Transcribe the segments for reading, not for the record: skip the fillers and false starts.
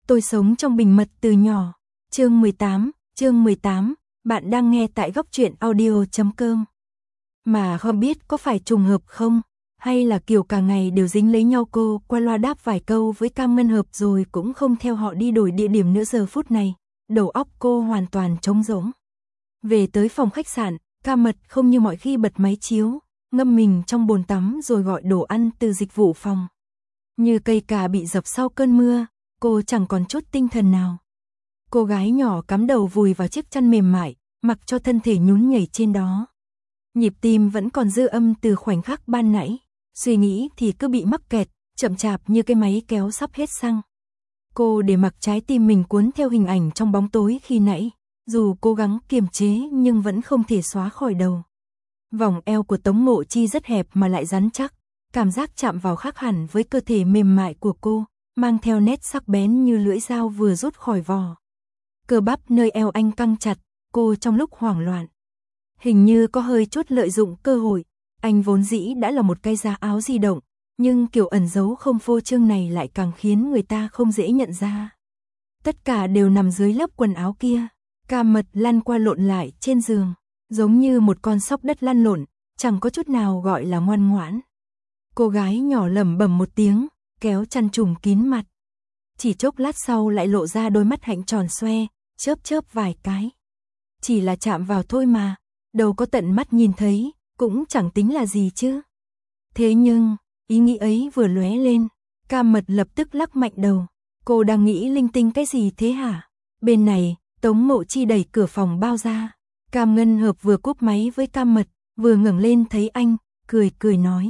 Tôi sống trong bình mật từ nhỏ. Chương 18, bạn đang nghe tại góc truyện audio.com. Mà không biết có phải trùng hợp không, hay là kiểu cả ngày đều dính lấy nhau. Cô qua loa đáp vài câu với Cam Ngân Hợp rồi cũng không theo họ đi đổi địa điểm nữa. Giờ phút này, đầu óc cô hoàn toàn trống rỗng. Về tới phòng khách sạn, Cam Mật không như mọi khi bật máy chiếu, ngâm mình trong bồn tắm rồi gọi đồ ăn từ dịch vụ phòng. Như cây cà bị dập sau cơn mưa, cô chẳng còn chút tinh thần nào. Cô gái nhỏ cắm đầu vùi vào chiếc chăn mềm mại, mặc cho thân thể nhún nhảy trên đó. Nhịp tim vẫn còn dư âm từ khoảnh khắc ban nãy, suy nghĩ thì cứ bị mắc kẹt, chậm chạp như cái máy kéo sắp hết xăng. Cô để mặc trái tim mình cuốn theo hình ảnh trong bóng tối khi nãy, dù cố gắng kiềm chế nhưng vẫn không thể xóa khỏi đầu. Vòng eo của Tống Mộ Chi rất hẹp mà lại rắn chắc, cảm giác chạm vào khác hẳn với cơ thể mềm mại của cô, mang theo nét sắc bén như lưỡi dao vừa rút khỏi vỏ. Cơ bắp nơi eo anh căng chặt, cô trong lúc hoảng loạn. Hình như có hơi chút lợi dụng cơ hội, anh vốn dĩ đã là một cái giá áo di động, nhưng kiểu ẩn giấu không phô trương này lại càng khiến người ta không dễ nhận ra. Tất cả đều nằm dưới lớp quần áo kia. Cam Mật lăn qua lộn lại trên giường, giống như một con sóc đất lăn lộn, chẳng có chút nào gọi là ngoan ngoãn. Cô gái nhỏ lẩm bẩm một tiếng, kéo chăn trùm kín mặt. Chỉ chốc lát sau lại lộ ra đôi mắt hạnh tròn xoe, chớp chớp vài cái. Chỉ là chạm vào thôi mà, đâu có tận mắt nhìn thấy, cũng chẳng tính là gì chứ. Thế nhưng, ý nghĩ ấy vừa lóe lên, Cam Mật lập tức lắc mạnh đầu. Cô đang nghĩ linh tinh cái gì thế hả? Bên này, Tống Mộ Chi đẩy cửa phòng bao ra. Cam Ngân Hợp vừa cúp máy với Cam Mật, vừa ngẩng lên thấy anh, cười nói.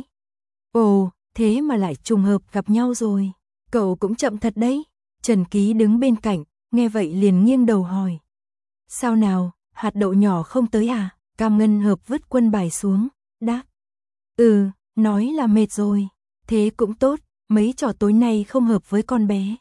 Ồ, thế mà lại trùng hợp gặp nhau rồi. Cậu cũng chậm thật đấy. Trần Ký đứng bên cạnh, nghe vậy liền nghiêng đầu hỏi. Sao nào, hạt đậu nhỏ không tới à? Cam Ngân Hợp vứt quân bài xuống, đáp. Nói là mệt rồi. Thế cũng tốt, mấy trò tối nay không hợp với con bé.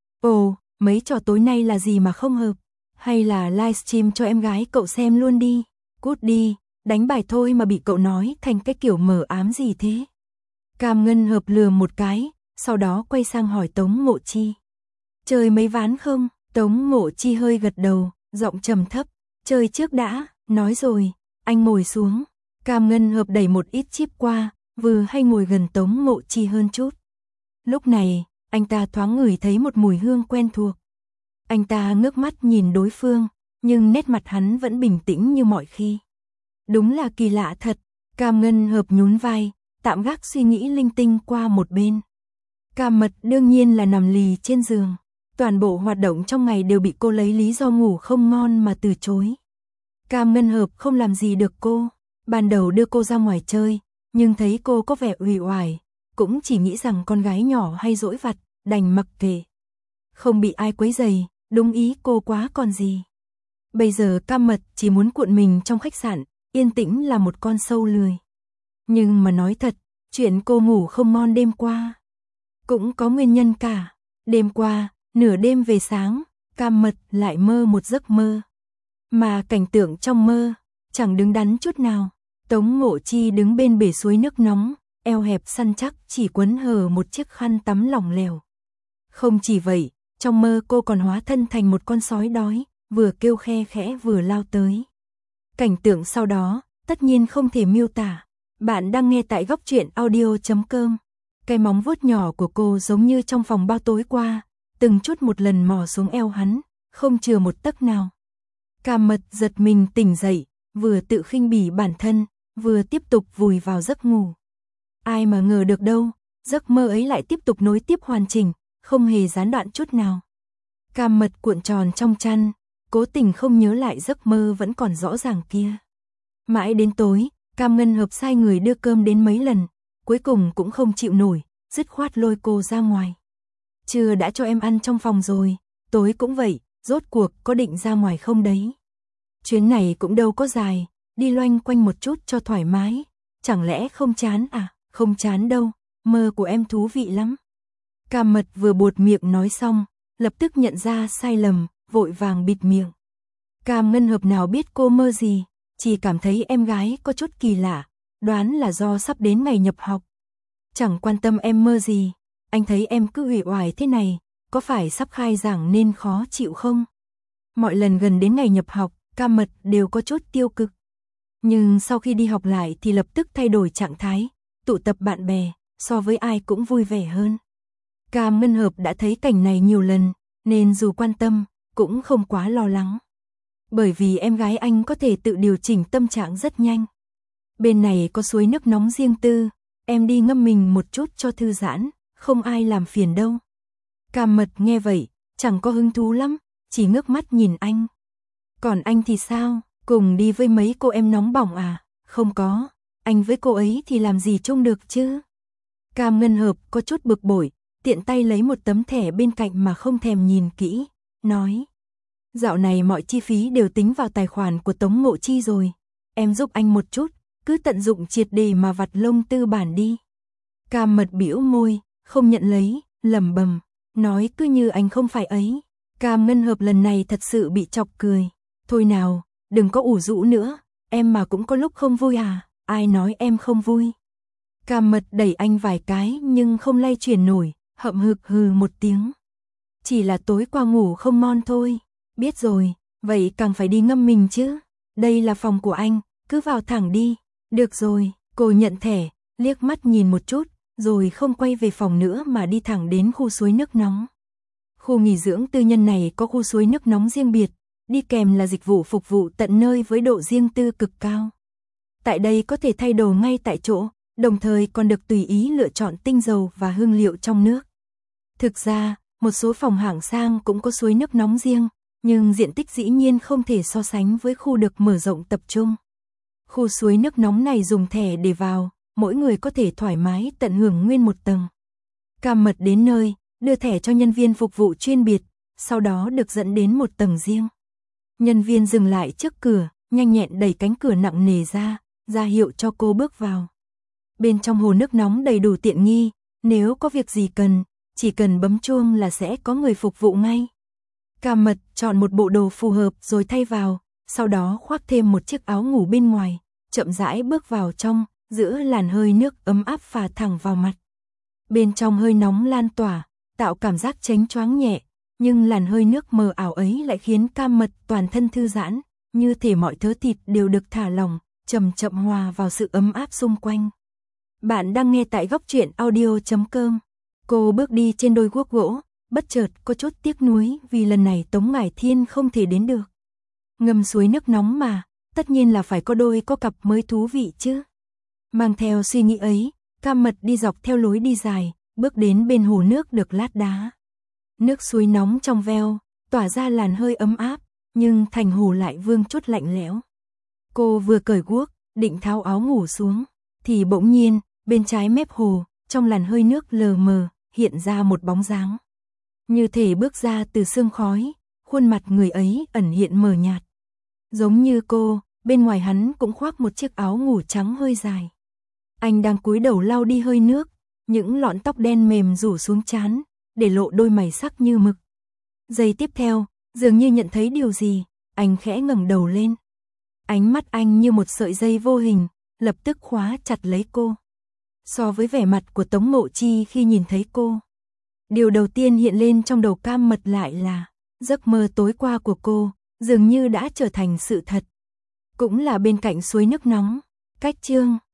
Ồ, mấy trò tối nay là gì mà không hợp? Hay là livestream cho em gái cậu xem luôn đi. Cút đi, đánh bài thôi mà bị cậu nói thành cái kiểu mờ ám gì thế? Cam Ngân Hợp lừa một cái, sau đó quay sang hỏi Tống Mộ Chi. Chơi mấy ván không? Tống Mộ Chi hơi gật đầu, giọng trầm thấp. Chơi trước đã, nói rồi, anh ngồi xuống. Cam Ngân Hợp đẩy một ít chip qua, vừa hay ngồi gần Tống Mộ Chi hơn chút. Lúc này, anh ta thoáng ngửi thấy một mùi hương quen thuộc. Anh ta ngước mắt nhìn đối phương, nhưng nét mặt hắn vẫn bình tĩnh như mọi khi. Đúng là kỳ lạ thật. Cam Ngân Hợp nhún vai, tạm gác suy nghĩ linh tinh qua một bên. Cam Mật đương nhiên là nằm lì trên giường. Toàn bộ hoạt động trong ngày đều bị cô lấy lý do ngủ không ngon mà từ chối. Cam Ngân Hợp không làm gì được cô. Ban đầu đưa cô ra ngoài chơi, nhưng thấy cô có vẻ uể oải, cũng chỉ nghĩ rằng con gái nhỏ hay dỗi vặt, đành mặc kệ. Không bị ai quấy rầy, đúng ý cô quá còn gì. Bây giờ Cam Mật chỉ muốn cuộn mình trong khách sạn, yên tĩnh là một con sâu lười. Nhưng mà nói thật, chuyện cô ngủ không ngon đêm qua cũng có nguyên nhân cả. Đêm qua, nửa đêm về sáng, Cam Mật lại mơ một giấc mơ. Mà cảnh tượng trong mơ, chẳng đứng đắn chút nào. Tống Mộ Chi đứng bên bể suối nước nóng, eo hẹp săn chắc chỉ quấn hở một chiếc khăn tắm lỏng lẻo. Không chỉ vậy, trong mơ cô còn hóa thân thành một con sói đói, vừa kêu khe khẽ vừa lao tới. Cảnh tượng sau đó, tất nhiên không thể miêu tả. Bạn đang nghe tại góc truyện audio.com. Cái móng vuốt nhỏ của cô giống như trong phòng bao tối qua, từng chút một lần mò xuống eo hắn, không chừa một tấc nào. Cam Mật giật mình tỉnh dậy, vừa tự khinh bỉ bản thân, vừa tiếp tục vùi vào giấc ngủ. Ai mà ngờ được đâu, giấc mơ ấy lại tiếp tục nối tiếp hoàn chỉnh, không hề gián đoạn chút nào. Cam Mật cuộn tròn trong chăn, cố tình không nhớ lại giấc mơ vẫn còn rõ ràng kia. Mãi đến tối, Cam Ngân Hợp sai người đưa cơm đến mấy lần, cuối cùng cũng không chịu nổi, dứt khoát lôi cô ra ngoài. Trưa đã cho em ăn trong phòng rồi, tối cũng vậy, rốt cuộc có định ra ngoài không đấy? Chuyến này cũng đâu có dài, đi loanh quanh một chút cho thoải mái, chẳng lẽ không chán à? Không chán đâu, mơ của em thú vị lắm. Cam Mật vừa buột miệng nói xong, lập tức nhận ra sai lầm, vội vàng bịt miệng. Cam Ngân Hợp nào biết cô mơ gì, chỉ cảm thấy em gái có chút kỳ lạ, đoán là do sắp đến ngày nhập học. Chẳng quan tâm em mơ gì, anh thấy em cứ uể oải thế này, có phải sắp khai giảng nên khó chịu không? Mọi lần gần đến ngày nhập học, Cam Mật đều có chút tiêu cực. Nhưng sau khi đi học lại thì lập tức thay đổi trạng thái, tụ tập bạn bè, so với ai cũng vui vẻ hơn. Cam Ngân Hợp đã thấy cảnh này nhiều lần, nên dù quan tâm, cũng không quá lo lắng. Bởi vì em gái anh có thể tự điều chỉnh tâm trạng rất nhanh. Bên này có suối nước nóng riêng tư, em đi ngâm mình một chút cho thư giãn, không ai làm phiền đâu. Cam Mật nghe vậy, chẳng có hứng thú lắm, chỉ ngước mắt nhìn anh. Còn anh thì sao, cùng đi với mấy cô em nóng bỏng à? Không có, anh với cô ấy thì làm gì chung được chứ? Cam Ngân Hợp có chút bực bội, tiện tay lấy một tấm thẻ bên cạnh mà không thèm nhìn kỹ, nói. Dạo này mọi chi phí đều tính vào tài khoản của Tống Ngộ Chi rồi, em giúp anh một chút, cứ tận dụng triệt để mà vặt lông tư bản đi. Cam Mật bĩu môi, không nhận lấy, lẩm bẩm, nói cứ như anh không phải ấy. Cam Ngân Hợp lần này thật sự bị chọc cười. Thôi nào, đừng có ủ rũ nữa, em mà cũng có lúc không vui à, ai nói em không vui. Cam Mật đẩy anh vài cái nhưng không lay chuyển nổi, hậm hực hừ một tiếng. Chỉ là tối qua ngủ không ngon thôi, biết rồi, vậy càng phải đi ngâm mình chứ. Đây là phòng của anh, cứ vào thẳng đi. Được rồi, cô nhận thẻ, liếc mắt nhìn một chút, rồi không quay về phòng nữa mà đi thẳng đến khu suối nước nóng. Khu nghỉ dưỡng tư nhân này có khu suối nước nóng riêng biệt, đi kèm là dịch vụ phục vụ tận nơi với độ riêng tư cực cao. Tại đây có thể thay đồ ngay tại chỗ, đồng thời còn được tùy ý lựa chọn tinh dầu và hương liệu trong nước. Thực ra, một số phòng hạng sang cũng có suối nước nóng riêng, nhưng diện tích dĩ nhiên không thể so sánh với khu được mở rộng tập trung. Khu suối nước nóng này dùng thẻ để vào, mỗi người có thể thoải mái tận hưởng nguyên một tầng. Cam Mật đến nơi, đưa thẻ cho nhân viên phục vụ chuyên biệt, sau đó được dẫn đến một tầng riêng. Nhân viên dừng lại trước cửa, nhanh nhẹn đẩy cánh cửa nặng nề ra hiệu cho cô bước vào. Bên trong hồ nước nóng đầy đủ tiện nghi, nếu có việc gì cần, chỉ cần bấm chuông là sẽ có người phục vụ ngay. Cam Mật chọn một bộ đồ phù hợp rồi thay vào, sau đó khoác thêm một chiếc áo ngủ bên ngoài, chậm rãi bước vào trong, giữa làn hơi nước ấm áp phả thẳng vào mặt. Bên trong hơi nóng lan tỏa, tạo cảm giác chánh choáng nhẹ, nhưng làn hơi nước mờ ảo ấy lại khiến Cam Mật toàn thân thư giãn, như thể mọi thớ thịt đều được thả lỏng, chậm chậm hòa vào sự ấm áp xung quanh. Bạn đang nghe tại góc truyện audio.com. Cô bước đi trên đôi guốc gỗ, bất chợt có chút tiếc nuối vì lần này Tống Ngải Thiên không thể đến được. Ngâm suối nước nóng mà, tất nhiên là phải có đôi có cặp mới thú vị chứ. Mang theo suy nghĩ ấy, Cam Mật đi dọc theo lối đi dài, bước đến bên hồ nước được lát đá. Nước suối nóng trong veo, tỏa ra làn hơi ấm áp, nhưng thành hồ lại vương chút lạnh lẽo. Cô vừa cởi guốc, định tháo áo ngủ xuống, thì bỗng nhiên, bên trái mép hồ, trong làn hơi nước lờ mờ, hiện ra một bóng dáng. Như thể bước ra từ sương khói, khuôn mặt người ấy ẩn hiện mờ nhạt. Giống như cô, bên ngoài hắn cũng khoác một chiếc áo ngủ trắng hơi dài. Anh đang cúi đầu lau đi hơi nước, những lọn tóc đen mềm rủ xuống trán, để lộ đôi mày sắc như mực. Giây tiếp theo, dường như nhận thấy điều gì, anh khẽ ngẩng đầu lên. Ánh mắt anh như một sợi dây vô hình, lập tức khóa chặt lấy cô. So với vẻ mặt của Tống Ngộ Chi khi nhìn thấy cô, điều đầu tiên hiện lên trong đầu Cam Mật lại là giấc mơ tối qua của cô, dường như đã trở thành sự thật. Cũng là bên cạnh suối nước nóng. Cách chương